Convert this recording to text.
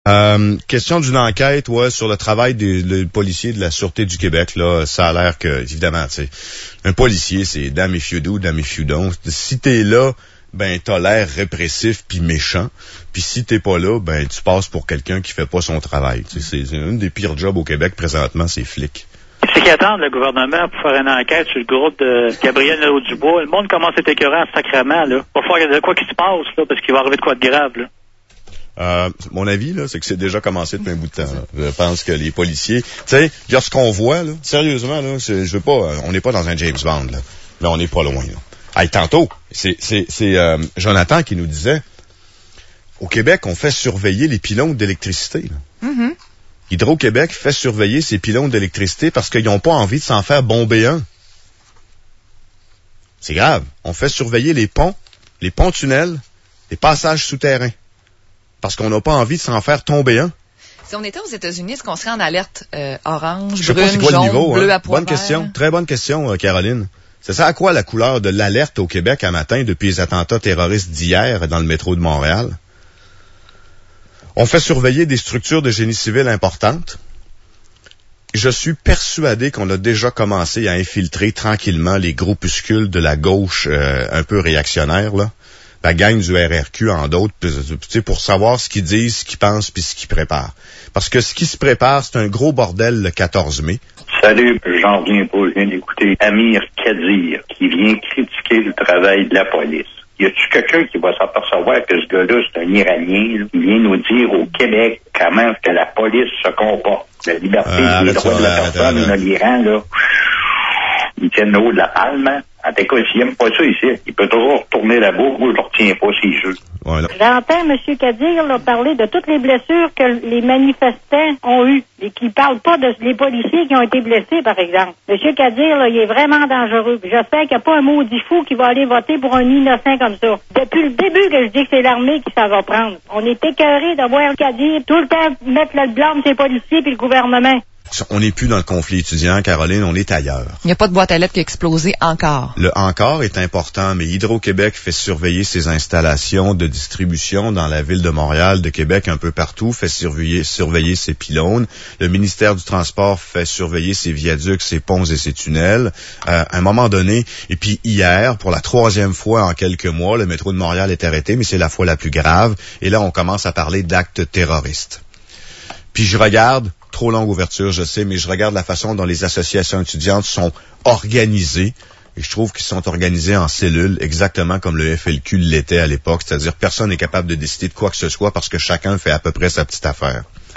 Question d'une enquête, sur le travail des policiers de la Sûreté du Québec, là, ça a l'air que, évidemment, tu sais, un policier, c'est damn if you do, damn if you don't. Si t'es là, ben, t'as l'air répressif puis méchant. Puis si t'es pas là, ben, tu passes pour quelqu'un qui fait pas son travail. Tu sais, c'est une des pires jobs au Québec présentement, c'est flic. C'est qu'attendre le gouvernement pour faire une enquête sur le groupe de Gabriel Nadeau-Dubois. Le monde commence à être écœurant sacrément, là. Il va falloir de quoi qu'il se passe, là, parce qu'il va arriver de quoi de grave, là. Mon avis, là, c'est que c'est déjà commencé depuis un bout de temps, là. Je pense que les policiers, tu sais, ce qu'on voit, là, sérieusement, là, on n'est pas dans un James Bond, là. Mais on n'est pas loin, là. Hey, tantôt, c'est Jonathan qui nous disait, au Québec, on fait surveiller les pylônes d'électricité, là. Mm-hmm. Hydro-Québec fait surveiller ces pylônes d'électricité parce qu'ils n'ont pas envie de s'en faire bomber un. C'est grave. On fait surveiller les ponts-tunnels, les passages souterrains. Parce qu'on n'a pas envie de s'en faire tomber un. Si on était aux États-Unis, est-ce qu'on serait en alerte orange, Je sais brune, pas c'est quoi jaune, le niveau, bleu hein? à pois Bonne question. Très bonne question, Caroline. C'est ça à quoi la couleur de l'alerte au Québec à matin depuis les attentats terroristes d'hier dans le métro de Montréal? On fait surveiller des structures de génie civil importantes. Je suis persuadé qu'on a déjà commencé à infiltrer tranquillement les groupuscules de la gauche un peu réactionnaire, là. La gang du RRQ, en d'autres, pour savoir ce qu'ils disent, ce qu'ils pensent, puis ce qu'ils préparent. Parce que ce qui se prépare, c'est un gros bordel le 14 mai. Salut, j'en reviens pas, je viens d'écouter Amir Kadir, qui vient critiquer le travail de la police. Y a-tu quelqu'un qui va s'apercevoir que ce gars-là, c'est un Iranien, là, qui vient nous dire au Québec comment est-ce que la police se comporte? La liberté, les droits de la personne, là, l'Iran, là, ils tiennent le haut de la palme, hein? En tout cas, s'il n'aime pas ça ici, il peut toujours retourner là-bas. Moi, je ne retiens pas ces jeux. Voilà. J'entends M. Kadir là, parler de toutes les blessures que les manifestants ont eues et qui ne parlent pas des policiers qui ont été blessés, par exemple. M. Kadir, là, il est vraiment dangereux. J'espère qu'il n'y a pas un maudit fou qui va aller voter pour un innocent comme ça. Depuis le début que je dis que c'est l'armée qui s'en va prendre. On est écœurés de voir Kadir tout le temps mettre le blâme sur les policiers puis le gouvernement. On n'est plus dans le conflit étudiant, Caroline, on est ailleurs. Il n'y a pas de boîte à lettres qui a explosé encore. Le encore est important, mais Hydro-Québec fait surveiller ses installations de distribution dans la ville de Montréal, de Québec, un peu partout, fait surveiller ses pylônes. Le ministère du Transport fait surveiller ses viaducs, ses ponts et ses tunnels. À un moment donné, et puis hier, pour la 3e fois en quelques mois, le métro de Montréal est arrêté, mais c'est la fois la plus grave. Et là, on commence à parler d'actes terroristes. Puis je regarde, trop longue ouverture, je sais, mais je regarde la façon dont les associations étudiantes sont organisées. Et je trouve qu'ils sont organisés en cellules, exactement comme le FLQ l'était à l'époque. C'est-à-dire, personne n'est capable de décider de quoi que ce soit parce que chacun fait à peu près sa petite affaire.